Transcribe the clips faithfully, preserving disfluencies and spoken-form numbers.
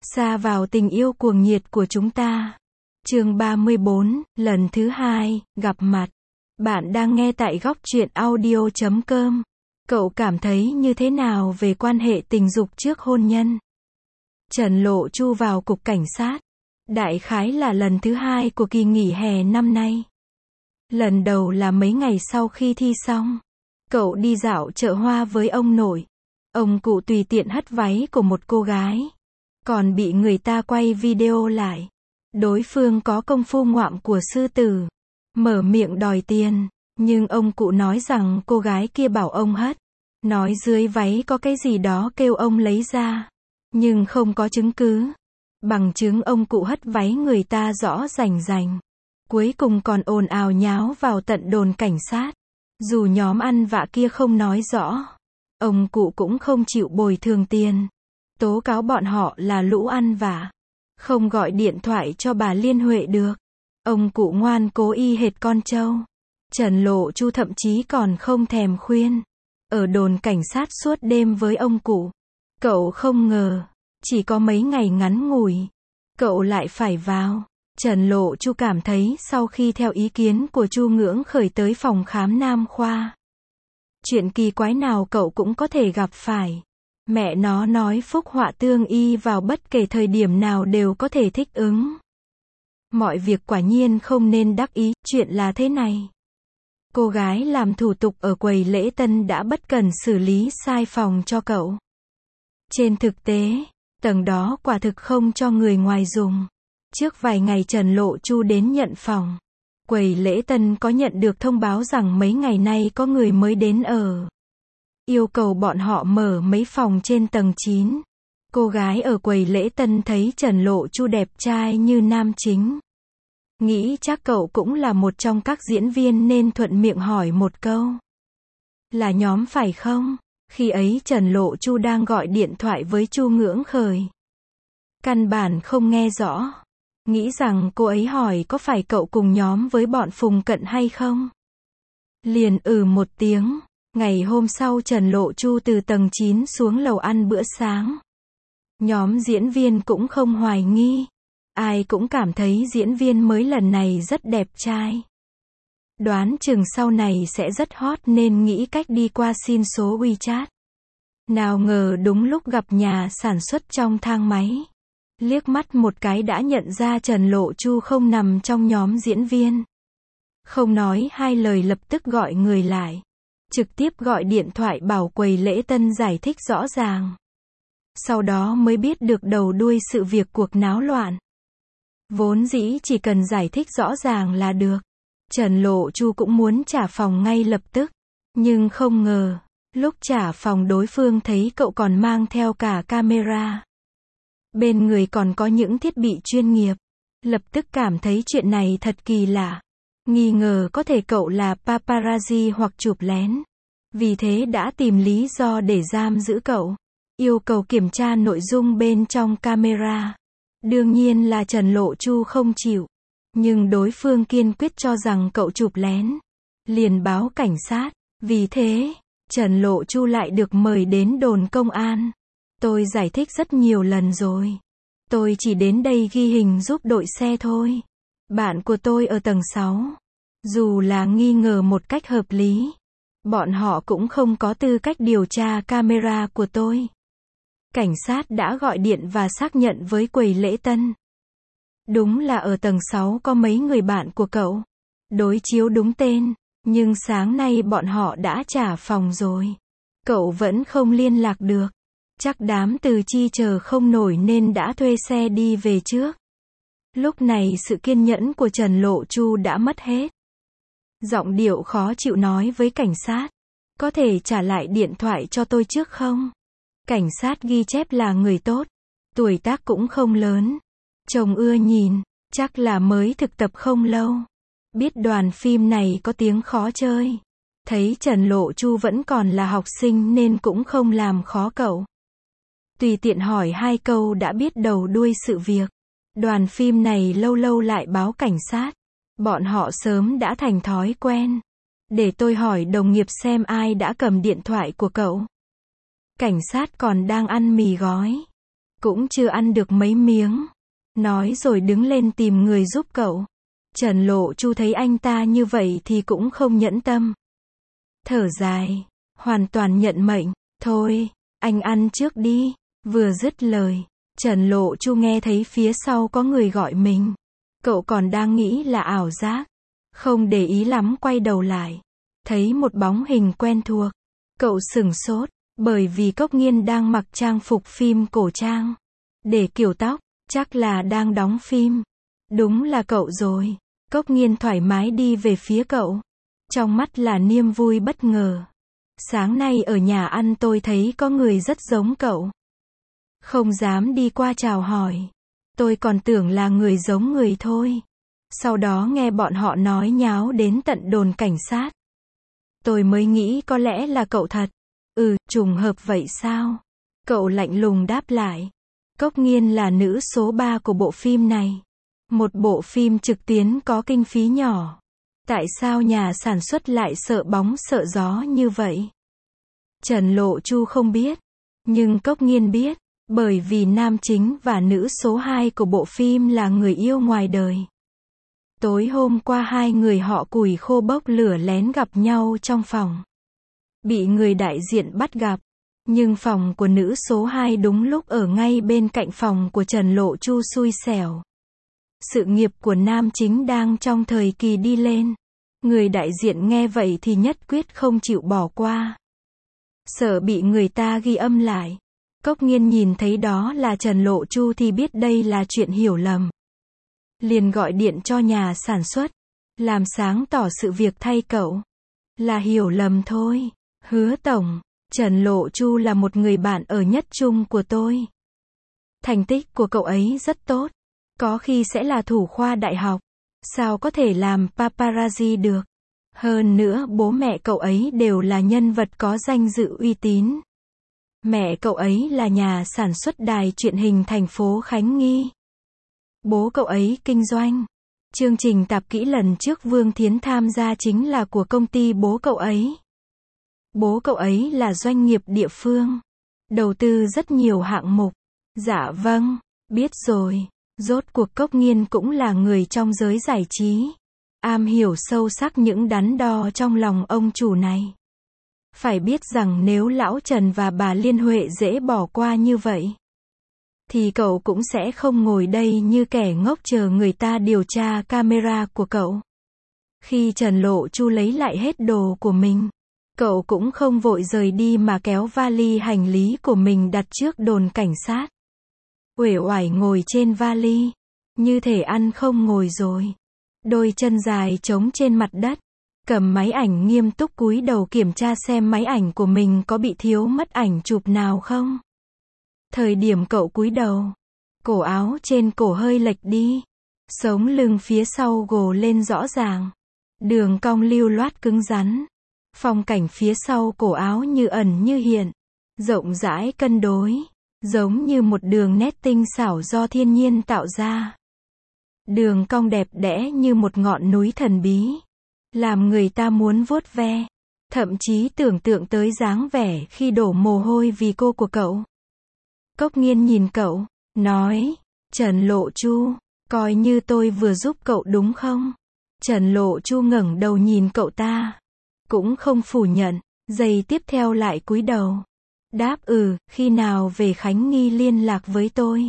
Sa vào tình yêu cuồng nhiệt của chúng ta. Chương ba mươi bốn, lần thứ hai, gặp mặt. Bạn đang nghe tại góc truyện audio chấm com. Cậu cảm thấy như thế nào về quan hệ tình dục trước hôn nhân? Trần Lộ Chu vào cục cảnh sát. Đại khái là lần thứ hai của kỳ nghỉ hè năm nay. Lần đầu là mấy ngày sau khi thi xong. Cậu đi dạo chợ hoa với ông nội. Ông cụ tùy tiện hất váy của một cô gái. Còn bị người ta quay video lại. Đối phương có công phu ngoạm của sư tử. Mở miệng đòi tiền. Nhưng ông cụ nói rằng cô gái kia bảo ông hất. Nói dưới váy có cái gì đó kêu ông lấy ra. Nhưng không có chứng cứ. Bằng chứng ông cụ hất váy người ta rõ rành rành. Cuối cùng còn ồn ào nháo vào tận đồn cảnh sát. Dù nhóm ăn vạ kia không nói rõ. Ông cụ cũng không chịu bồi thường tiền. Tố cáo bọn họ là lũ ăn vạ. Không gọi điện thoại cho bà Liên Huệ được. Ông cụ ngoan cố y hệt con trâu. Trần Lộ Chu thậm chí còn không thèm khuyên. Ở đồn cảnh sát suốt đêm với ông cụ. Cậu không ngờ. Chỉ có mấy ngày ngắn ngủi. Cậu lại phải vào. Trần Lộ Chu cảm thấy sau khi theo ý kiến của Chu Ngưỡng khởi tới phòng khám nam khoa. Chuyện kỳ quái nào cậu cũng có thể gặp phải. Mẹ nó nói phúc họa tương y vào bất kể thời điểm nào đều có thể thích ứng. Mọi việc quả nhiên không nên đắc ý, chuyện là thế này. Cô gái làm thủ tục ở quầy lễ tân đã bất cần xử lý sai phòng cho cậu. Trên thực tế, tầng đó quả thực không cho người ngoài dùng. Trước vài ngày Trần Lộ Chu đến nhận phòng. Quầy lễ tân có nhận được thông báo rằng mấy ngày nay có người mới đến ở. Yêu cầu bọn họ mở mấy phòng trên tầng chín. Cô gái ở quầy lễ tân thấy Trần Lộ Chu đẹp trai như nam chính. Nghĩ chắc cậu cũng là một trong các diễn viên nên thuận miệng hỏi một câu. Là nhóm phải không? Khi ấy Trần Lộ Chu đang gọi điện thoại với Chu Ngưỡng Khởi. Căn bản không nghe rõ. Nghĩ rằng cô ấy hỏi có phải cậu cùng nhóm với bọn Phùng Cận hay không? Liền ừ một tiếng. Ngày hôm sau Trần Lộ Chu từ tầng chín xuống lầu ăn bữa sáng. Nhóm diễn viên cũng không hoài nghi. Ai cũng cảm thấy diễn viên mới lần này rất đẹp trai. Đoán chừng sau này sẽ rất hot nên nghĩ cách đi qua xin số WeChat. Nào ngờ đúng lúc gặp nhà sản xuất trong thang máy. Liếc mắt một cái đã nhận ra Trần Lộ Chu không nằm trong nhóm diễn viên. Không nói hai lời lập tức gọi người lại. Trực tiếp gọi điện thoại bảo quầy lễ tân giải thích rõ ràng. Sau đó mới biết được đầu đuôi sự việc cuộc náo loạn. Vốn dĩ chỉ cần giải thích rõ ràng là được. Trần Lộ Chu cũng muốn trả phòng ngay lập tức. Nhưng không ngờ, lúc trả phòng đối phương thấy cậu còn mang theo cả camera. Bên người còn có những thiết bị chuyên nghiệp. Lập tức cảm thấy chuyện này thật kỳ lạ. Nghi ngờ có thể cậu là paparazzi hoặc chụp lén. Vì thế đã tìm lý do để giam giữ cậu. Yêu cầu kiểm tra nội dung bên trong camera. Đương nhiên là Trần Lộ Chu không chịu. Nhưng đối phương kiên quyết cho rằng cậu chụp lén. Liền báo cảnh sát. Vì thế, Trần Lộ Chu lại được mời đến đồn công an. Tôi giải thích rất nhiều lần rồi. Tôi chỉ đến đây ghi hình giúp đội xe thôi. Bạn của tôi ở tầng sáu. Dù là nghi ngờ một cách hợp lý. Bọn họ cũng không có tư cách điều tra camera của tôi. Cảnh sát đã gọi điện và xác nhận với quầy lễ tân. Đúng là ở tầng sáu có mấy người bạn của cậu. Đối chiếu đúng tên. Nhưng sáng nay bọn họ đã trả phòng rồi. Cậu vẫn không liên lạc được. Chắc đám từ chi chờ không nổi nên đã thuê xe đi về trước. Lúc này sự kiên nhẫn của Trần Lộ Chu đã mất hết. Giọng điệu khó chịu nói với cảnh sát. Có thể trả lại điện thoại cho tôi trước không? Cảnh sát ghi chép là người tốt. Tuổi tác cũng không lớn. Trông ưa nhìn. Chắc là mới thực tập không lâu. Biết đoàn phim này có tiếng khó chơi. Thấy Trần Lộ Chu vẫn còn là học sinh nên cũng không làm khó cậu. Tùy tiện hỏi hai câu đã biết đầu đuôi sự việc. Đoàn phim này lâu lâu lại báo cảnh sát. Bọn họ sớm đã thành thói quen. Để tôi hỏi đồng nghiệp xem ai đã cầm điện thoại của cậu. Cảnh sát còn đang ăn mì gói. cũng chưa ăn được mấy miếng. Nói rồi đứng lên tìm người giúp cậu. Trần Lộ Chu thấy anh ta như vậy thì cũng không nhẫn tâm. Thở dài, hoàn toàn nhận mệnh, thôi, anh ăn trước đi. Vừa dứt lời, Trần Lộ Chu nghe thấy phía sau có người gọi mình. Cậu còn đang nghĩ là ảo giác, không để ý lắm quay đầu lại. Thấy một bóng hình quen thuộc. Cậu sửng sốt, bởi vì Cốc Nghiên đang mặc trang phục phim cổ trang. Để kiểu tóc, chắc là đang đóng phim. Đúng là cậu rồi. Cốc Nghiên thoải mái đi về phía cậu. Trong mắt là niềm vui bất ngờ. Sáng nay ở nhà ăn tôi thấy có người rất giống cậu. Không dám đi qua chào hỏi. Tôi còn tưởng là người giống người thôi. Sau đó nghe bọn họ nói nháo đến tận đồn cảnh sát. Tôi mới nghĩ có lẽ là cậu thật. Ừ, trùng hợp vậy sao? Cậu lạnh lùng đáp lại. Cốc Nghiên là nữ số ba của bộ phim này. Một bộ phim trực tuyến có kinh phí nhỏ. Tại sao nhà sản xuất lại sợ bóng sợ gió như vậy? Trần Lộ Chu không biết. Nhưng Cốc Nghiên biết. Bởi vì nam chính và nữ số hai của bộ phim là người yêu ngoài đời. Tối hôm qua hai người họ củi khô bốc lửa lén gặp nhau trong phòng. Bị người đại diện bắt gặp. Nhưng phòng của nữ số hai đúng lúc ở ngay bên cạnh phòng của Trần Lộ Chu xui xẻo. Sự nghiệp của nam chính đang trong thời kỳ đi lên. Người đại diện nghe vậy thì nhất quyết không chịu bỏ qua. Sợ bị người ta ghi âm lại. Cốc Nghiên nhìn thấy đó là Trần Lộ Chu thì biết đây là chuyện hiểu lầm. Liền gọi điện cho nhà sản xuất. Làm sáng tỏ sự việc thay cậu. Là hiểu lầm thôi. Hứa tổng, Trần Lộ Chu là một người bạn ở nhất trung của tôi. Thành tích của cậu ấy rất tốt. Có khi sẽ là thủ khoa đại học. Sao có thể làm paparazzi được? Hơn nữa bố mẹ cậu ấy đều là nhân vật có danh dự uy tín. Mẹ cậu ấy là nhà sản xuất đài truyền hình thành phố Khánh Nghi. Bố cậu ấy kinh doanh. Chương trình tạp kỹ lần trước Vương Thiến tham gia chính là của công ty bố cậu ấy. Bố cậu ấy là doanh nghiệp địa phương. Đầu tư rất nhiều hạng mục. Dạ vâng, biết rồi. Rốt cuộc Cốc Nghiên cũng là người trong giới giải trí. Am hiểu sâu sắc những đắn đo trong lòng ông chủ này. Phải biết rằng nếu lão Trần và bà Liên Huệ dễ bỏ qua như vậy, thì cậu cũng sẽ không ngồi đây như kẻ ngốc chờ người ta điều tra camera của cậu. Khi Trần Lộ Chu lấy lại hết đồ của mình, cậu cũng không vội rời đi mà kéo vali hành lý của mình đặt trước đồn cảnh sát. Uể oải ngồi trên vali, như thể ăn không ngồi rồi. Đôi chân dài trống trên mặt đất, cầm máy ảnh nghiêm túc cúi đầu kiểm tra xem máy ảnh của mình có bị thiếu mất ảnh chụp nào không. Thời điểm cậu cúi đầu, cổ áo trên cổ hơi lệch đi, sống lưng phía sau gồ lên rõ ràng, đường cong lưu loát cứng rắn, phong cảnh phía sau cổ áo như ẩn như hiện, rộng rãi cân đối, giống như một đường nét tinh xảo do thiên nhiên tạo ra. Đường cong đẹp đẽ như một ngọn núi thần bí, làm người ta muốn vuốt ve, thậm chí tưởng tượng tới dáng vẻ khi đổ mồ hôi vì cô của cậu. Cốc Nghiên nhìn cậu, nói, Trần Lộ Chu, coi như tôi vừa giúp cậu đúng không? Trần Lộ Chu ngẩng đầu nhìn cậu ta, cũng không phủ nhận, giây tiếp theo lại cúi đầu. Đáp ừ, khi nào về Khánh Nghi liên lạc với tôi.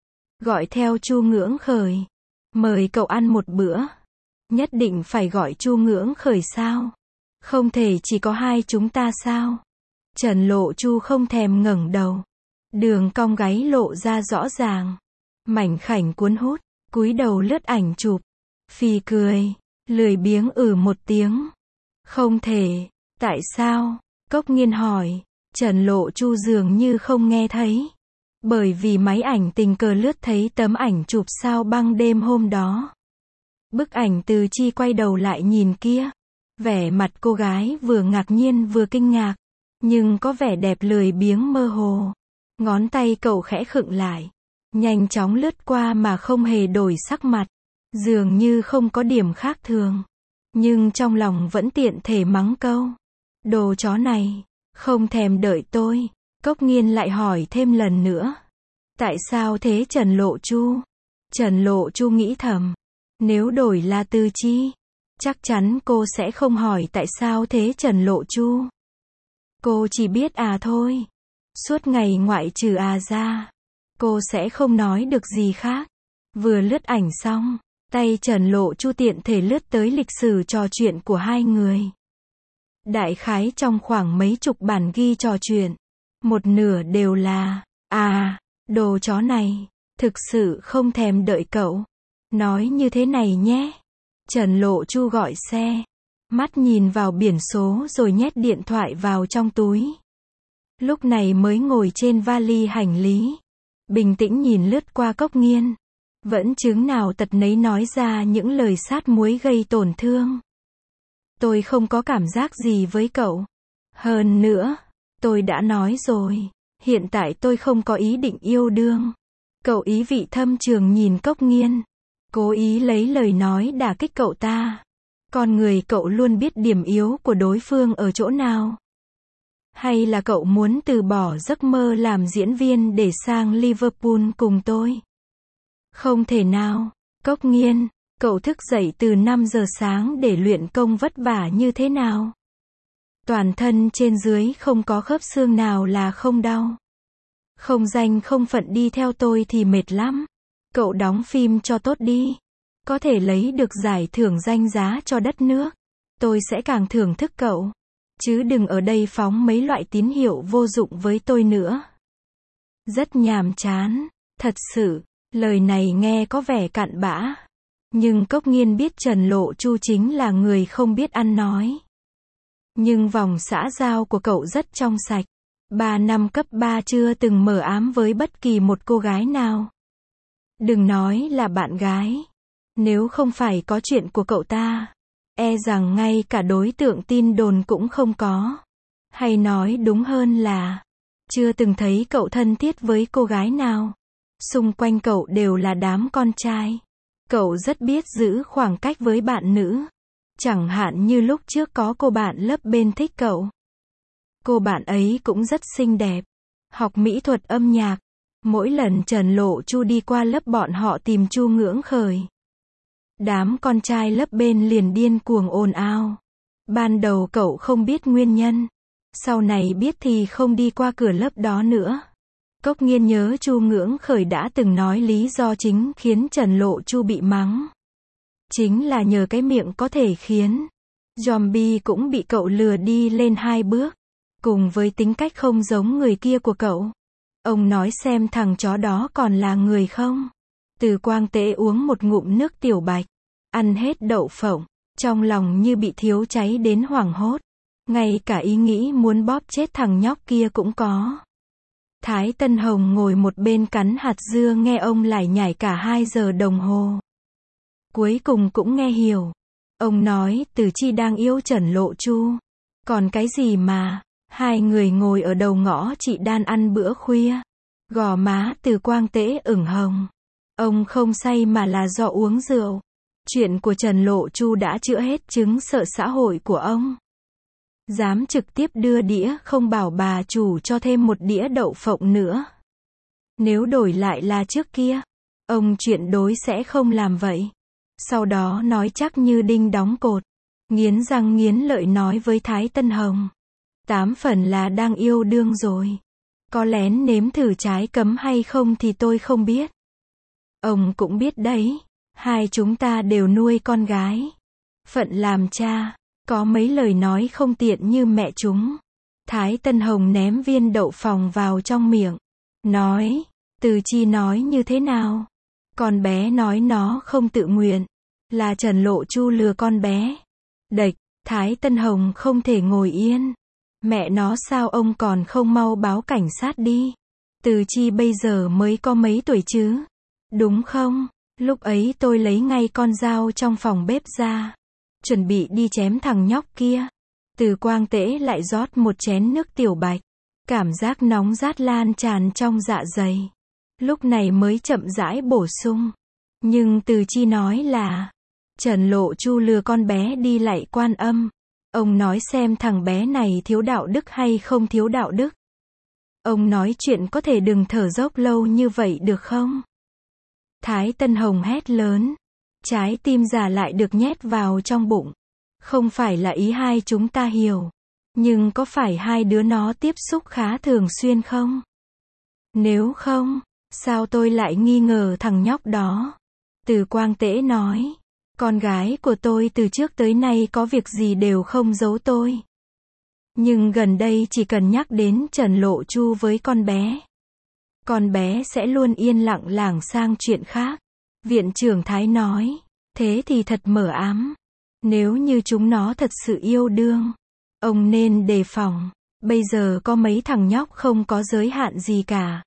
Gọi theo Chu Ngưỡng Khởi. Mời cậu ăn một bữa. Nhất định phải gọi Chu Ngưỡng Khởi sao? Không thể chỉ có hai chúng ta sao? Trần Lộ Chu không thèm ngẩng đầu. Đường cong gáy lộ ra rõ ràng. Mảnh khảnh cuốn hút, cúi đầu lướt ảnh chụp. Phì cười, lười biếng ử một tiếng. Không thể, tại sao? Cốc Nghiên hỏi. Trần Lộ Chu dường như không nghe thấy. Bởi vì máy ảnh tình cờ lướt thấy tấm ảnh chụp sao băng đêm hôm đó. Bức ảnh Từ Chi quay đầu lại nhìn kia. Vẻ mặt cô gái vừa ngạc nhiên vừa kinh ngạc. Nhưng có vẻ đẹp lười biếng mơ hồ. Ngón tay cậu khẽ khựng lại. Nhanh chóng lướt qua mà không hề đổi sắc mặt. Dường như không có điểm khác thường. Nhưng trong lòng vẫn tiện thể mắng câu. Đồ chó này. Không thèm đợi tôi. Cốc Nghiên lại hỏi thêm lần nữa. Tại sao thế Trần Lộ Chu? Trần Lộ Chu nghĩ thầm. Nếu đổi là Từ Chi, chắc chắn cô sẽ không hỏi tại sao thế Trần Lộ Chu. Cô chỉ biết à thôi. Suốt ngày ngoại trừ à ra, cô sẽ không nói được gì khác. Vừa lướt ảnh xong, tay Trần Lộ Chu tiện thể lướt tới lịch sử trò chuyện của hai người. Đại khái trong khoảng mấy chục bản ghi trò chuyện, một nửa đều là, à, đồ chó này, thực sự không thèm đợi cậu. Nói như thế này nhé. Trần Lộ Chu gọi xe, mắt nhìn vào biển số rồi nhét điện thoại vào trong túi. Lúc này mới ngồi trên vali hành lý, bình tĩnh nhìn lướt qua Cốc Nghiên. Vẫn chứng nào tật nấy nói ra những lời sát muối gây tổn thương. Tôi không có cảm giác gì với cậu. Hơn nữa, tôi đã nói rồi, hiện tại tôi không có ý định yêu đương. Cậu ý vị thâm trường nhìn Cốc Nghiên, cố ý lấy lời nói đả kích cậu ta. Con người cậu luôn biết điểm yếu của đối phương ở chỗ nào. Hay là cậu muốn từ bỏ giấc mơ làm diễn viên để sang Liverpool cùng tôi? Không thể nào. Cốc Nghiên, cậu thức dậy từ năm giờ sáng để luyện công vất vả như thế nào? Toàn thân trên dưới không có khớp xương nào là không đau. Không danh không phận đi theo tôi thì mệt lắm. Cậu đóng phim cho tốt đi. Có thể lấy được giải thưởng danh giá cho đất nước. Tôi sẽ càng thưởng thức cậu. Chứ đừng ở đây phóng mấy loại tín hiệu vô dụng với tôi nữa. Rất nhàm chán. Thật sự, lời này nghe có vẻ cặn bã. Nhưng Cốc Nghiên biết Trần Lộ Chu chính là người không biết ăn nói. Nhưng vòng xã giao của cậu rất trong sạch. Ba năm cấp ba chưa từng mờ ám với bất kỳ một cô gái nào. Đừng nói là bạn gái. Nếu không phải có chuyện của cậu ta, e rằng ngay cả đối tượng tin đồn cũng không có. Hay nói đúng hơn là, chưa từng thấy cậu thân thiết với cô gái nào. Xung quanh cậu đều là đám con trai. Cậu rất biết giữ khoảng cách với bạn nữ. Chẳng hạn như lúc trước có cô bạn lớp bên thích cậu. Cô bạn ấy cũng rất xinh đẹp. Học mỹ thuật âm nhạc. Mỗi lần Trần Lộ Chu đi qua lớp bọn họ tìm Chu Ngưỡng Khởi. Đám con trai lớp bên liền điên cuồng ồn ào. Ban đầu cậu không biết nguyên nhân. Sau này biết thì không đi qua cửa lớp đó nữa. Cốc Nghiên nhớ Chu Ngưỡng Khởi đã từng nói lý do chính khiến Trần Lộ Chu bị mắng. Chính là nhờ cái miệng có thể khiến zombie cũng bị cậu lừa đi lên hai bước. Cùng với tính cách không giống người kia của cậu. Ông nói xem thằng chó đó còn là người không? Từ Quang Tế uống một ngụm nước tiểu bạch. Ăn hết đậu phộng. Trong lòng như bị thiếu cháy đến hoảng hốt. Ngay cả ý nghĩ muốn bóp chết thằng nhóc kia cũng có. Thái Tân Hồng ngồi một bên cắn hạt dưa nghe ông lải nhải cả hai giờ đồng hồ. Cuối cùng cũng nghe hiểu. Ông nói Từ Chi đang yêu Trần Lộ Chu. Còn cái gì mà, hai người ngồi ở đầu ngõ chị Đan ăn bữa khuya. Gò má Từ Quang Tế ửng hồng. Ông không say mà là do uống rượu. Chuyện của Trần Lộ Chu đã chữa hết chứng sợ xã hội của ông. Dám trực tiếp đưa đĩa không bảo bà chủ cho thêm một đĩa đậu phộng nữa. Nếu đổi lại là trước kia, ông chuyện đối sẽ không làm vậy. Sau đó nói chắc như đinh đóng cột. Nghiến răng nghiến lợi nói với Thái Tân Hồng. Tám phần là đang yêu đương rồi. Có lén nếm thử trái cấm hay không thì tôi không biết. Ông cũng biết đấy. Hai chúng ta đều nuôi con gái. Phận làm cha. Có mấy lời nói không tiện như mẹ chúng. Thái Tân Hồng ném viên đậu phộng vào trong miệng. Nói. Từ Chi nói như thế nào? Con bé nói nó không tự nguyện. Là Trần Lộ Chu lừa con bé. Đệch. Thái Tân Hồng không thể ngồi yên. Mẹ nó sao ông còn không mau báo cảnh sát đi. Từ Chi bây giờ mới có mấy tuổi chứ? Đúng không? Lúc ấy tôi lấy ngay con dao trong phòng bếp ra. Chuẩn bị đi chém thằng nhóc kia. Từ Quang Tế lại rót một chén nước tiểu bạch. Cảm giác nóng rát lan tràn trong dạ dày. Lúc này mới chậm rãi bổ sung. Nhưng Từ Chi nói là Trần Lộ Chu lừa con bé đi lạy Quan Âm. Ông nói xem thằng bé này thiếu đạo đức hay không thiếu đạo đức. Ông nói chuyện có thể đừng thở dốc lâu như vậy được không? Thái Tân Hồng hét lớn. Trái tim già lại được nhét vào trong bụng. Không phải là ý hai chúng ta hiểu. Nhưng có phải hai đứa nó tiếp xúc khá thường xuyên không? Nếu không, sao tôi lại nghi ngờ thằng nhóc đó? Từ Quang Tễ nói. Con gái của tôi từ trước tới nay có việc gì đều không giấu tôi. Nhưng gần đây chỉ cần nhắc đến Trần Lộ Chu với con bé, con bé sẽ luôn yên lặng lảng sang chuyện khác. Viện trưởng Thái nói. Thế thì thật mờ ám. Nếu như chúng nó thật sự yêu đương, ông nên đề phòng. Bây giờ có mấy thằng nhóc không có giới hạn gì cả.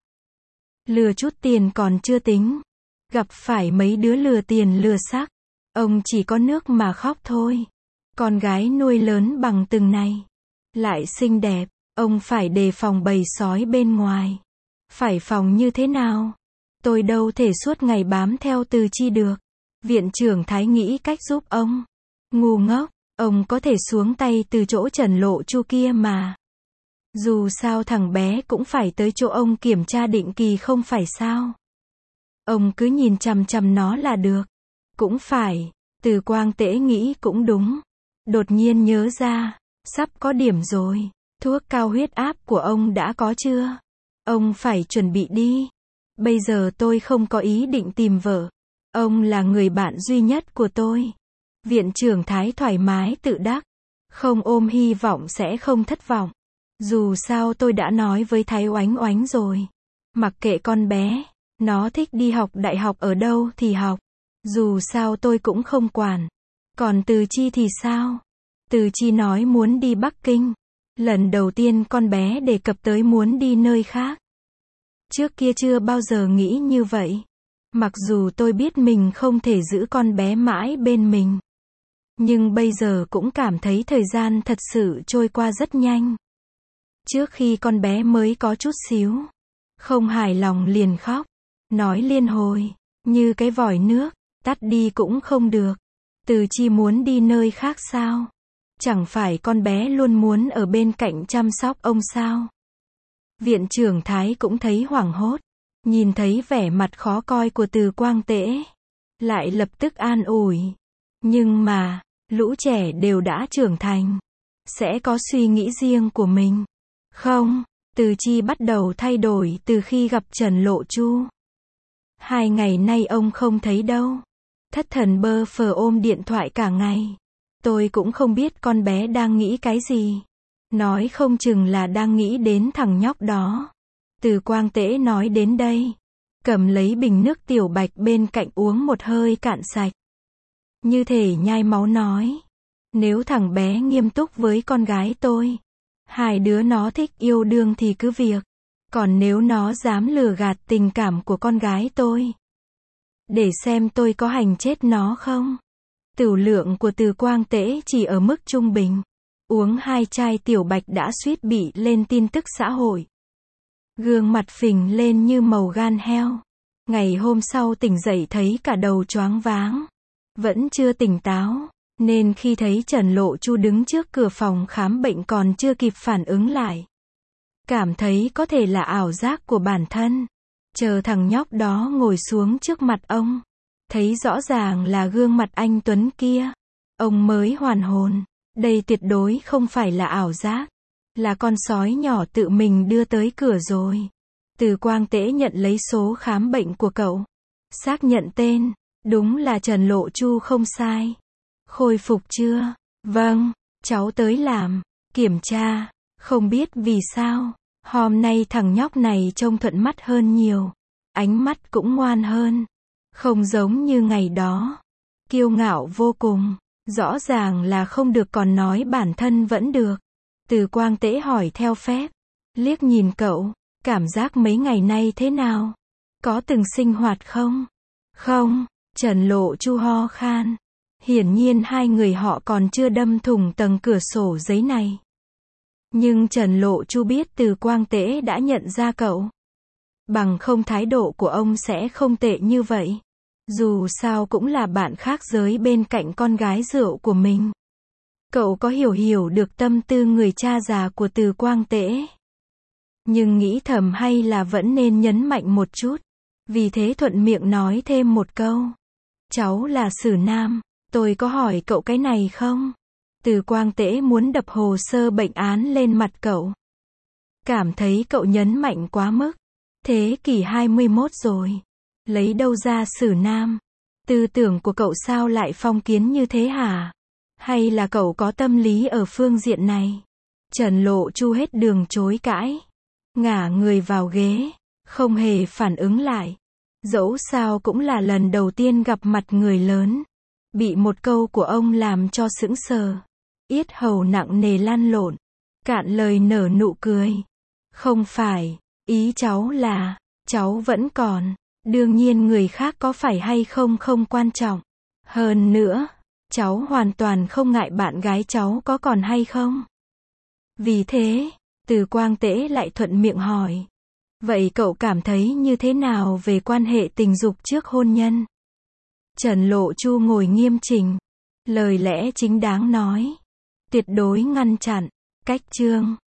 Lừa chút tiền còn chưa tính. Gặp phải mấy đứa lừa tiền lừa xác, ông chỉ có nước mà khóc thôi. Con gái nuôi lớn bằng từng này, lại xinh đẹp, ông phải đề phòng bầy sói bên ngoài. Phải phòng như thế nào? Tôi đâu thể suốt ngày bám theo Từ Chi được. Viện trưởng Thái nghĩ cách giúp ông. Ngu ngốc, ông có thể xuống tay từ chỗ Trần Lộ Chu kia mà. Dù sao thằng bé cũng phải tới chỗ ông kiểm tra định kỳ không phải sao? Ông cứ nhìn chằm chằm nó là được. Cũng phải, Từ Quang Tễ nghĩ cũng đúng. Đột nhiên nhớ ra, sắp có điểm rồi. Thuốc cao huyết áp của ông đã có chưa? Ông phải chuẩn bị đi. Bây giờ tôi không có ý định tìm vợ. Ông là người bạn duy nhất của tôi. Viện trưởng Thái thoải mái tự đắc. Không ôm hy vọng sẽ không thất vọng. Dù sao tôi đã nói với Thái Oánh Oánh rồi. Mặc kệ con bé, nó thích đi học đại học ở đâu thì học. Dù sao tôi cũng không quản. Còn Từ Chi thì sao? Từ Chi nói muốn đi Bắc Kinh. Lần đầu tiên con bé đề cập tới muốn đi nơi khác. Trước kia chưa bao giờ nghĩ như vậy. Mặc dù tôi biết mình không thể giữ con bé mãi bên mình. Nhưng bây giờ cũng cảm thấy thời gian thật sự trôi qua rất nhanh. Trước khi con bé mới có chút xíu không hài lòng liền khóc. Nói liên hồi, như cái vòi nước, tắt đi cũng không được. Từ Chi muốn đi nơi khác sao? Chẳng phải con bé luôn muốn ở bên cạnh chăm sóc ông sao? Viện trưởng Thái cũng thấy hoảng hốt. Nhìn thấy vẻ mặt khó coi của Từ Quang Tễ, lại lập tức an ủi. Nhưng mà, lũ trẻ đều đã trưởng thành, sẽ có suy nghĩ riêng của mình. Không, Từ Chi bắt đầu thay đổi từ khi gặp Trần Lộ Chu. Hai ngày nay ông không thấy đâu. Thất thần bơ phờ ôm điện thoại cả ngày. Tôi cũng không biết con bé đang nghĩ cái gì. Nói không chừng là đang nghĩ đến thằng nhóc đó. Từ Quang Tễ nói đến đây, cầm lấy bình nước tiểu bạch bên cạnh uống một hơi cạn sạch. Như thể nhai máu nói. Nếu thằng bé nghiêm túc với con gái tôi, hai đứa nó thích yêu đương thì cứ việc. Còn nếu nó dám lừa gạt tình cảm của con gái tôi, để xem tôi có hành chết nó không. Tửu lượng của Từ Quang Tễ chỉ ở mức trung bình. Uống hai chai tiểu bạch đã suýt bị lên tin tức xã hội. Gương mặt phình lên như màu gan heo. Ngày hôm sau tỉnh dậy thấy cả đầu choáng váng. Vẫn chưa tỉnh táo, nên khi thấy Trần Lộ Chu đứng trước cửa phòng khám bệnh còn chưa kịp phản ứng lại. Cảm thấy có thể là ảo giác của bản thân. Chờ thằng nhóc đó ngồi xuống trước mặt ông, thấy rõ ràng là gương mặt anh Tuấn kia. Ông mới hoàn hồn. Đây tuyệt đối không phải là ảo giác. Là con sói nhỏ tự mình đưa tới cửa rồi. Từ Quang Tễ nhận lấy số khám bệnh của cậu. Xác nhận tên. Đúng là Trần Lộ Chu không sai. Khôi phục chưa? Vâng, cháu tới làm. Kiểm tra. Không biết vì sao, hôm nay thằng nhóc này trông thuận mắt hơn nhiều. Ánh mắt cũng ngoan hơn. Không giống như ngày đó. Kiêu ngạo vô cùng. Rõ ràng là không được còn nói bản thân vẫn được. Từ Quang Tễ hỏi theo phép. Liếc nhìn cậu, cảm giác mấy ngày nay thế nào? Có từng sinh hoạt không? Không, Trần Lộ Chu ho khan. Hiển nhiên hai người họ còn chưa đâm thủng tầng cửa sổ giấy này. Nhưng Trần Lộ Chu biết Từ Quang Tễ đã nhận ra cậu. Bằng không thái độ của ông sẽ không tệ như vậy. Dù sao cũng là bạn khác giới bên cạnh con gái rượu của mình. Cậu có hiểu hiểu được tâm tư người cha già của Từ Quang Tễ. Nhưng nghĩ thầm hay là vẫn nên nhấn mạnh một chút. Vì thế thuận miệng nói thêm một câu. Cháu là Sử Nam, tôi có hỏi cậu cái này không? Từ Quang Tễ muốn đập hồ sơ bệnh án lên mặt cậu. Cảm thấy cậu nhấn mạnh quá mức. Thế kỷ hai mươi mốt rồi. Lấy đâu ra Sử Nam? Tư tưởng của cậu sao lại phong kiến như thế hả? Hay là cậu có tâm lý ở phương diện này? Trần Lộ Chu hết đường chối cãi. Ngả người vào ghế. Không hề phản ứng lại. Dẫu sao cũng là lần đầu tiên gặp mặt người lớn. Bị một câu của ông làm cho sững sờ. Yết hầu nặng nề lăn lộn. Cạn lời nở nụ cười. Không phải, ý cháu là, cháu vẫn còn. Đương nhiên người khác có phải hay không không quan trọng. Hơn nữa, cháu hoàn toàn không ngại bạn gái cháu có còn hay không. Vì thế, Từ Quang Tễ lại thuận miệng hỏi. Vậy cậu cảm thấy như thế nào về quan hệ tình dục trước hôn nhân? Trần Lộ Chu ngồi nghiêm chỉnh. Lời lẽ chính đáng nói. Tuyệt đối ngăn chặn. Cách chương.